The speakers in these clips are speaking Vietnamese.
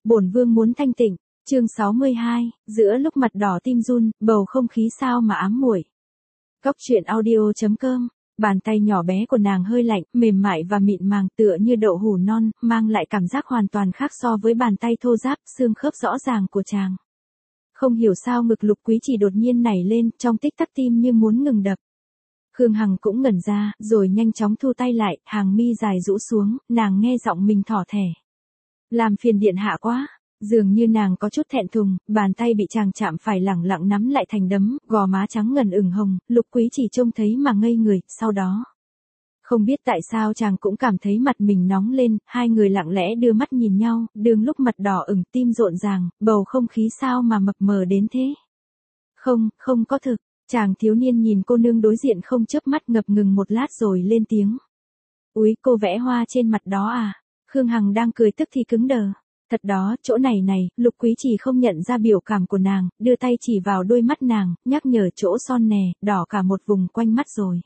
Bổn vương muốn thanh tịnh. Chương 62, giữa lúc mặt đỏ tim run, bầu không khí sao mà ám muội. Góc truyện audio.com. Bàn tay nhỏ bé của nàng hơi lạnh, mềm mại và mịn màng tựa như đậu hũ non, mang lại cảm giác hoàn toàn khác so với bàn tay thô ráp, xương khớp rõ ràng của chàng. Không hiểu sao ngực Lục Quý Trì đột nhiên nảy lên, trong tích tắc tim như muốn ngừng đập. Khương Hằng cũng ngẩn ra, rồi nhanh chóng thu tay lại, hàng mi dài rũ xuống, nàng nghe giọng mình thỏ thẻ. Làm phiền điện hạ quá. Dường như nàng có chút thẹn thùng, bàn tay bị chàng chạm phải lẳng lặng nắm lại thành đấm, gò má trắng ngần ửng hồng, Lục Quý Trì trông thấy mà ngây người, sau đó. Không biết tại sao chàng cũng cảm thấy mặt mình nóng lên, hai người lặng lẽ đưa mắt nhìn nhau, đường lúc mặt đỏ ửng tim rộn ràng, bầu không khí sao mà mập mờ đến thế. Không có thực, chàng thiếu niên nhìn cô nương đối diện không chớp mắt ngập ngừng một lát rồi lên tiếng. Úi, cô vẽ hoa trên mặt đó à? Khương Hằng đang cười tức thì cứng đờ. Thật đó, chỗ này, Lục Quý Trì không nhận ra biểu cảm của nàng, đưa tay chỉ vào đôi mắt nàng, nhắc nhở chỗ son nè, đỏ cả một vùng quanh mắt rồi.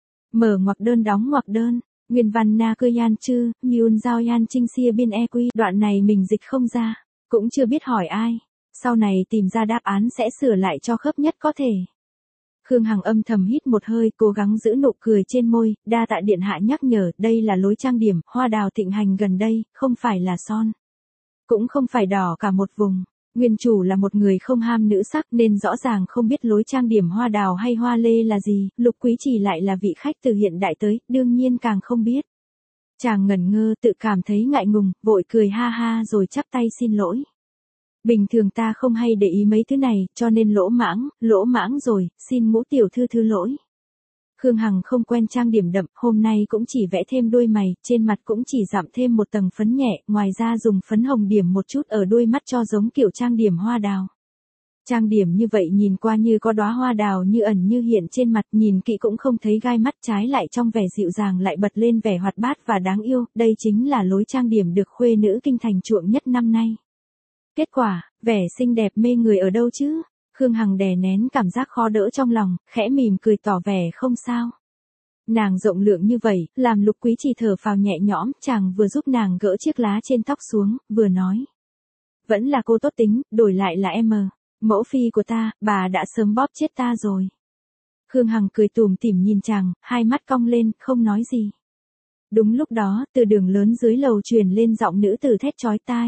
Mở ngoặc đơn đóng ngoặc đơn, nguyên văn na cơ yan chư, myun giao yan trinh xia biên e quy, đoạn này mình dịch không ra, cũng chưa biết hỏi ai, sau này tìm ra đáp án sẽ sửa lại cho khớp nhất có thể. Khương Hằng âm thầm hít một hơi, cố gắng giữ nụ cười trên môi, đa tạ điện hạ nhắc nhở, đây là lối trang điểm, hoa đào thịnh hành gần đây, không phải là son. Cũng không phải đỏ cả một vùng. Nguyên chủ là một người không ham nữ sắc nên rõ ràng không biết lối trang điểm hoa đào hay hoa lê là gì, Lục Quý Trì lại là vị khách từ hiện đại tới, đương nhiên càng không biết. Chàng ngẩn ngơ tự cảm thấy ngại ngùng, vội cười ha ha rồi chắp tay xin lỗi. Bình thường ta không hay để ý mấy thứ này, cho nên lỗ mãng rồi, xin ngũ tiểu thư thứ lỗi. Khương Hằng không quen trang điểm đậm, hôm nay cũng chỉ vẽ thêm đôi mày, trên mặt cũng chỉ dặm thêm một tầng phấn nhẹ, ngoài ra dùng phấn hồng điểm một chút ở đôi mắt cho giống kiểu trang điểm hoa đào. Trang điểm như vậy nhìn qua như có đóa hoa đào như ẩn như hiện trên mặt, nhìn kỹ cũng không thấy gai mắt, trái lại trong vẻ dịu dàng lại bật lên vẻ hoạt bát và đáng yêu, đây chính là lối trang điểm được khuê nữ kinh thành chuộng nhất năm nay. Kết quả, vẻ xinh đẹp mê người ở đâu chứ? Khương Hằng đè nén cảm giác khó đỡ trong lòng, khẽ mỉm cười tỏ vẻ không sao. Nàng rộng lượng như vậy, làm Lục Quý Trì thở phào nhẹ nhõm, chàng vừa giúp nàng gỡ chiếc lá trên tóc xuống, vừa nói. Vẫn là cô tốt tính, đổi lại là em mẫu phi của ta, bà đã sớm bóp chết ta rồi. Khương Hằng cười tủm tỉm nhìn chàng, hai mắt cong lên, không nói gì. Đúng lúc đó, từ đường lớn dưới lầu truyền lên giọng nữ tử thét chói tai.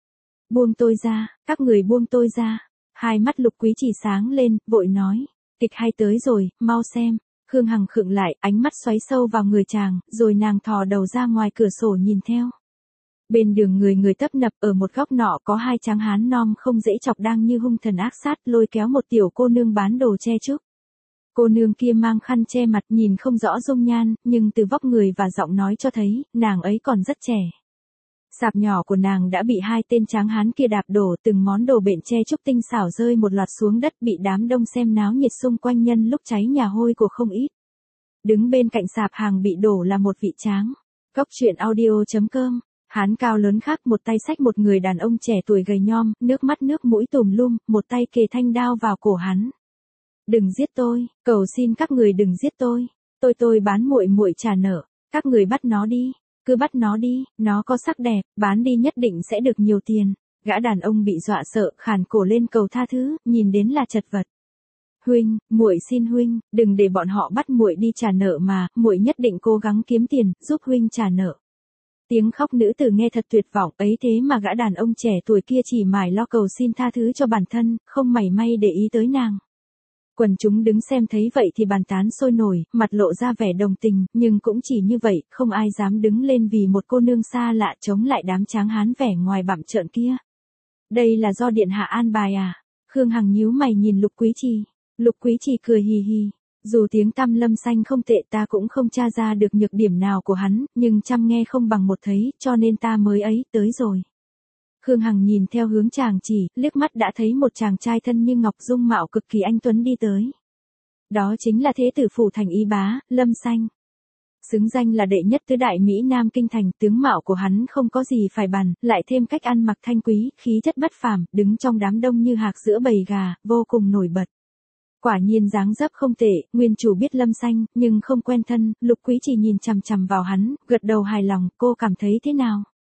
Buông tôi ra, các người buông tôi ra. Hai mắt Lục Quý Trì sáng lên, vội nói. Kịch hay tới rồi, mau xem. Khương Hằng khựng lại, ánh mắt xoáy sâu vào người chàng, rồi nàng thò đầu ra ngoài cửa sổ nhìn theo. Bên đường người tấp nập, ở một góc nọ có hai tráng hán non không dễ chọc đang như hung thần ác sát lôi kéo một tiểu cô nương bán đồ che trước. Cô nương kia mang khăn che mặt nhìn không rõ dung nhan, nhưng từ vóc người và giọng nói cho thấy, nàng ấy còn rất trẻ. Sạp nhỏ của nàng đã bị hai tên tráng hán kia đạp đổ, từng món đồ bện che trúc tinh xảo rơi một loạt xuống đất, bị đám đông xem náo nhiệt xung quanh nhân lúc cháy nhà hôi của không ít. Đứng bên cạnh sạp hàng bị đổ là một vị tráng. Góc truyện audio.com. Hán cao lớn khác một tay xách một người đàn ông trẻ tuổi gầy nhom, nước mắt nước mũi tùm lum, một tay kề thanh đao vào cổ hắn. Đừng giết tôi, cầu xin các người đừng giết tôi. Tôi bán muội trả nợ, các người bắt nó đi. Cứ bắt nó đi, nó có sắc đẹp, bán đi nhất định sẽ được nhiều tiền. Gã đàn ông bị dọa sợ, khàn cổ lên cầu tha thứ, nhìn đến là chật vật. Huynh, muội xin huynh, đừng để bọn họ bắt muội đi trả nợ mà, muội nhất định cố gắng kiếm tiền, giúp huynh trả nợ. Tiếng khóc nữ tử nghe thật tuyệt vọng, ấy thế mà gã đàn ông trẻ tuổi kia chỉ mải lo cầu xin tha thứ cho bản thân, không mảy may để ý tới nàng. Quần chúng đứng xem thấy vậy thì bàn tán sôi nổi, mặt lộ ra vẻ đồng tình, nhưng cũng chỉ như vậy, không ai dám đứng lên vì một cô nương xa lạ chống lại đám tráng hán vẻ ngoài bặm trợn kia. Đây là do điện hạ an bài à? Khương Hằng nhíu mày nhìn Lục Quý Trì. Lục Quý Trì cười hì hì. Dù tiếng tăm Lâm Xanh không tệ, ta cũng không tra ra được nhược điểm nào của hắn, nhưng chăm nghe không bằng một thấy, cho nên ta mới ấy, tới rồi. Khương Hằng nhìn theo hướng chàng chỉ, liếc mắt đã thấy một chàng trai thân như ngọc, dung mạo cực kỳ anh tuấn đi tới. Đó chính là thế tử phủ thành y bá, Lâm Xanh. Xứng danh là đệ nhất tứ đại Mỹ Nam kinh thành, tướng mạo của hắn không có gì phải bàn, lại thêm cách ăn mặc thanh quý, khí chất bất phàm, đứng trong đám đông như hạc giữa bầy gà, vô cùng nổi bật. Quả nhiên dáng dấp không tệ, nguyên chủ biết Lâm Xanh, nhưng không quen thân, Lục Quý Trì nhìn chằm chằm vào hắn, gật đầu hài lòng, cô cảm thấy thế nào?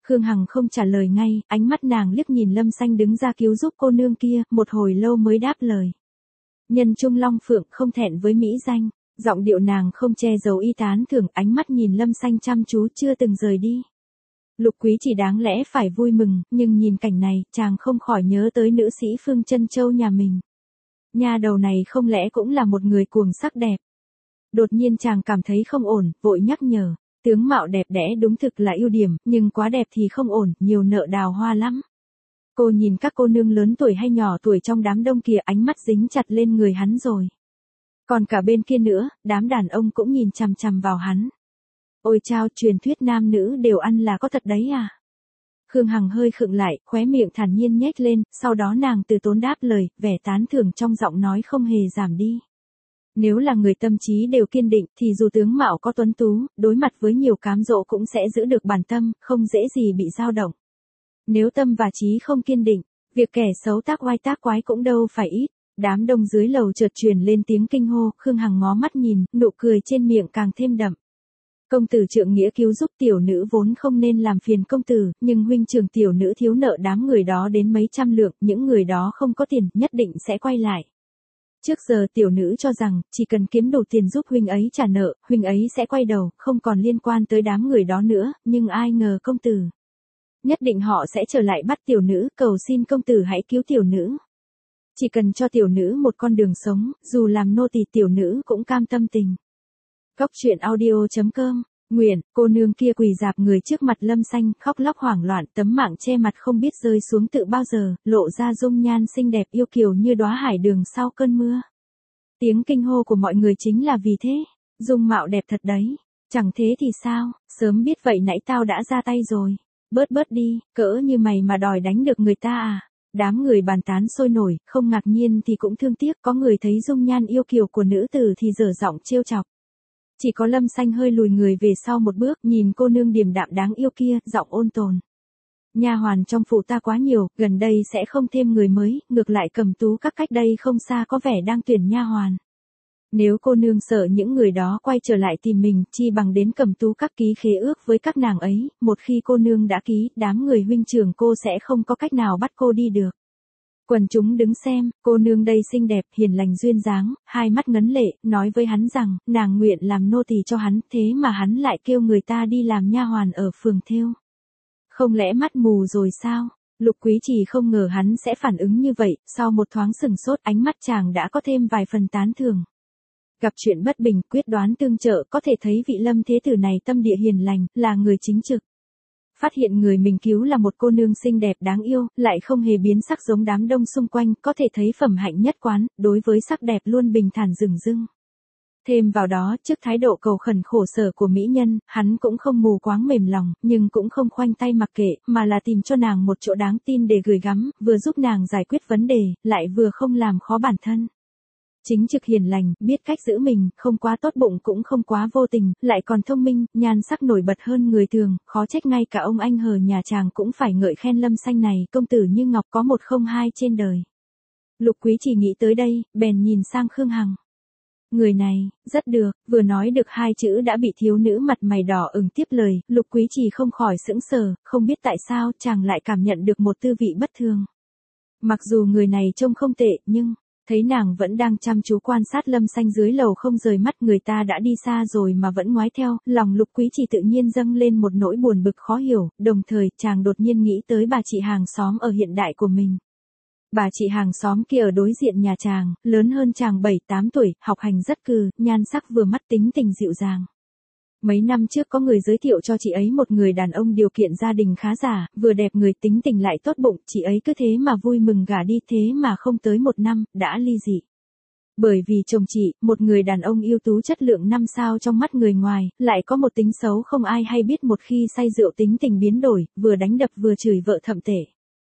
Khương Hằng không trả lời ngay, ánh mắt nàng liếc nhìn Lâm Xanh đứng ra cứu giúp cô nương kia, một hồi lâu mới đáp lời. Nhân trung long phượng không thẹn với mỹ danh, giọng điệu nàng không che giấu ý tán thưởng, ánh mắt nhìn Lâm Xanh chăm chú chưa từng rời đi. Lục Quý chỉ đáng lẽ phải vui mừng, nhưng nhìn cảnh này, chàng không khỏi nhớ tới nữ sĩ Phương Chân Châu nhà mình. Nha đầu này không lẽ cũng là một người cuồng sắc đẹp. Đột nhiên chàng cảm thấy không ổn, vội nhắc nhở, tướng mạo đẹp đẽ đúng thực là ưu điểm, nhưng quá đẹp thì không ổn, nhiều nợ đào hoa lắm. Cô nhìn các cô nương lớn tuổi hay nhỏ tuổi trong đám đông kia, ánh mắt dính chặt lên người hắn rồi. Còn cả bên kia nữa, đám đàn ông cũng nhìn chằm chằm vào hắn. Ôi chao, truyền thuyết nam nữ đều ăn là có thật đấy à? Khương Hằng hơi khựng lại, khóe miệng thản nhiên nhếch lên, sau đó nàng từ tốn đáp lời, vẻ tán thưởng trong giọng nói không hề giảm đi. Nếu là người tâm trí đều kiên định thì dù tướng mạo có tuấn tú, đối mặt với nhiều cám dỗ cũng sẽ giữ được bản tâm, không dễ gì bị dao động. Nếu tâm và trí không kiên định, việc kẻ xấu tác oai tác quái cũng đâu phải ít. Đám đông dưới lầu chợt truyền lên tiếng kinh hô, Khương Hằng ngó mắt nhìn, nụ cười trên miệng càng thêm đậm. Công tử trượng nghĩa cứu giúp tiểu nữ vốn không nên làm phiền công tử, nhưng huynh trưởng tiểu nữ thiếu nợ đám người đó đến mấy trăm lượng, những người đó không có tiền, nhất định sẽ quay lại. Trước giờ tiểu nữ cho rằng, chỉ cần kiếm đủ tiền giúp huynh ấy trả nợ, huynh ấy sẽ quay đầu, không còn liên quan tới đám người đó nữa, nhưng ai ngờ công tử. Nhất định họ sẽ trở lại bắt tiểu nữ, cầu xin công tử hãy cứu tiểu nữ. Chỉ cần cho tiểu nữ một con đường sống, dù làm nô tỳ tiểu nữ cũng cam tâm tình. Cóc truyện audio.com, Nguyện, cô nương kia quỳ rạp người trước mặt Lâm Xanh, khóc lóc hoảng loạn, tấm mạng che mặt không biết rơi xuống tự bao giờ, lộ ra dung nhan xinh đẹp yêu kiều như đóa hải đường sau cơn mưa. Tiếng kinh hô của mọi người chính là vì thế, dung mạo đẹp thật đấy, chẳng thế thì sao, sớm biết vậy nãy tao đã ra tay rồi, bớt đi, cỡ như mày mà đòi đánh được người ta à. Đám người bàn tán sôi nổi, không ngạc nhiên thì cũng thương tiếc, có người thấy dung nhan yêu kiều của nữ tử thì dở giọng trêu chọc. Chỉ có Lâm Xanh hơi lùi người về sau một bước, nhìn cô nương điềm đạm đáng yêu kia, giọng ôn tồn. Nha hoàn trong phủ ta quá nhiều, gần đây sẽ không thêm người mới, ngược lại Cẩm Tú các cách đây không xa có vẻ đang tuyển nha hoàn. Nếu cô nương sợ những người đó quay trở lại tìm mình, chi bằng đến Cẩm Tú các ký khế ước với các nàng ấy, một khi cô nương đã ký, đám người huynh trưởng cô sẽ không có cách nào bắt cô đi được. Quần chúng đứng xem, cô nương đây xinh đẹp, hiền lành duyên dáng, hai mắt ngấn lệ, nói với hắn rằng, nàng nguyện làm nô tỳ cho hắn, thế mà hắn lại kêu người ta đi làm nha hoàn ở phường thêu. Không lẽ mắt mù rồi sao? Lục Quý Trì không ngờ hắn sẽ phản ứng như vậy, sau một thoáng sừng sốt, ánh mắt chàng đã có thêm vài phần tán thưởng. Gặp chuyện bất bình, quyết đoán tương trợ, có thể thấy vị Lâm thế tử này tâm địa hiền lành, là người chính trực. Phát hiện người mình cứu là một cô nương xinh đẹp đáng yêu, lại không hề biến sắc giống đám đông xung quanh, có thể thấy phẩm hạnh nhất quán, đối với sắc đẹp luôn bình thản dửng dưng. Thêm vào đó, trước thái độ cầu khẩn khổ sở của mỹ nhân, hắn cũng không mù quáng mềm lòng, nhưng cũng không khoanh tay mặc kệ, mà là tìm cho nàng một chỗ đáng tin để gửi gắm, vừa giúp nàng giải quyết vấn đề, lại vừa không làm khó bản thân. Chính trực hiền lành, biết cách giữ mình, không quá tốt bụng cũng không quá vô tình, lại còn thông minh, nhan sắc nổi bật hơn người thường, khó trách ngay cả ông anh hờ nhà chàng cũng phải ngợi khen Lâm Xanh này, công tử như ngọc có một không hai trên đời. Lục Quý chỉ nghĩ tới đây, bèn nhìn sang Khương Hằng. Người này, rất được, vừa nói được hai chữ đã bị thiếu nữ mặt mày đỏ ửng tiếp lời, Lục Quý chỉ không khỏi sững sờ, không biết tại sao chàng lại cảm nhận được một tư vị bất thường. Mặc dù người này trông không tệ, nhưng thấy nàng vẫn đang chăm chú quan sát Lâm Xanh dưới lầu không rời mắt, người ta đã đi xa rồi mà vẫn ngoái theo, lòng Lục Quý chỉ tự nhiên dâng lên một nỗi buồn bực khó hiểu, đồng thời chàng đột nhiên nghĩ tới bà chị hàng xóm ở hiện đại của mình. Bà chị hàng xóm kia ở đối diện nhà chàng, lớn hơn chàng 7-8 tuổi, học hành rất cừ, nhan sắc vừa mắt tính tình dịu dàng. Mấy năm trước có người giới thiệu cho chị ấy một người đàn ông điều kiện gia đình khá giả, vừa đẹp người tính tình lại tốt bụng, chị ấy cứ thế mà vui mừng gả đi, thế mà không tới 1 năm, đã ly dị. Bởi vì chồng chị, một người đàn ông ưu tú chất lượng 5 sao trong mắt người ngoài, lại có một tính xấu không ai hay biết, một khi say rượu tính tình biến đổi, vừa đánh đập vừa chửi vợ thậm tệ.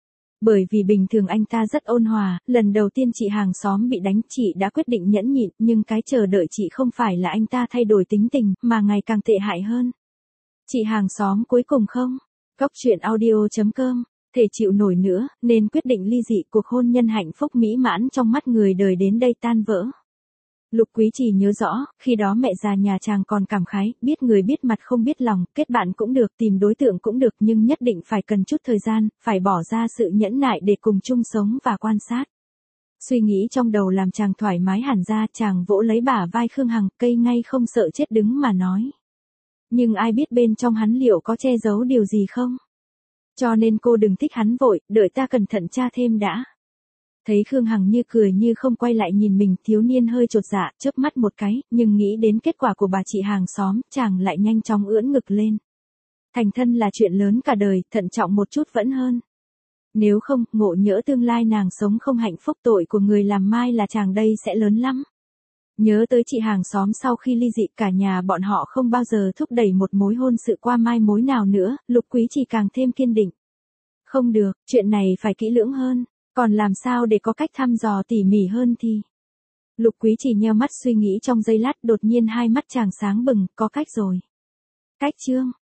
Bởi vì bình thường anh ta rất ôn hòa, lần đầu tiên chị hàng xóm bị đánh, chị đã quyết định nhẫn nhịn, nhưng cái chờ đợi chị không phải là anh ta thay đổi tính tình, mà ngày càng tệ hại hơn. Chị hàng xóm cuối cùng không? Cóc truyện audio.com, thể chịu nổi nữa, nên quyết định ly dị, cuộc hôn nhân hạnh phúc mỹ mãn trong mắt người đời đến đây tan vỡ. Lục Quý Trì nhớ rõ, khi đó mẹ già nhà chàng còn cảm khái, biết người biết mặt không biết lòng, kết bạn cũng được, tìm đối tượng cũng được, nhưng nhất định phải cần chút thời gian, phải bỏ ra sự nhẫn nại để cùng chung sống và quan sát. Suy nghĩ trong đầu làm chàng thoải mái hẳn ra, chàng vỗ lấy bả vai Khương Hằng, cây ngay không sợ chết đứng mà nói. Nhưng ai biết bên trong hắn liệu có che giấu điều gì không? Cho nên cô đừng thích hắn vội, đợi ta cẩn thận tra thêm đã. Thấy Khương Hằng như cười như không quay lại nhìn mình, thiếu niên hơi chột dạ, chớp mắt một cái, nhưng nghĩ đến kết quả của bà chị hàng xóm, chàng lại nhanh chóng ưỡn ngực lên. Thành thân là chuyện lớn cả đời, thận trọng một chút vẫn hơn. Nếu không, ngộ nhỡ tương lai nàng sống không hạnh phúc, tội của người làm mai là chàng đây sẽ lớn lắm. Nhớ tới chị hàng xóm sau khi ly dị, cả nhà bọn họ không bao giờ thúc đẩy một mối hôn sự qua mai mối nào nữa, Lục Quý Trì càng thêm kiên định. Không được, chuyện này phải kỹ lưỡng hơn, còn làm sao để có cách thăm dò tỉ mỉ hơn thì... Lục Quý Trì nheo mắt suy nghĩ trong giây lát, đột nhiên hai mắt chàng sáng bừng, có cách rồi. Cách chương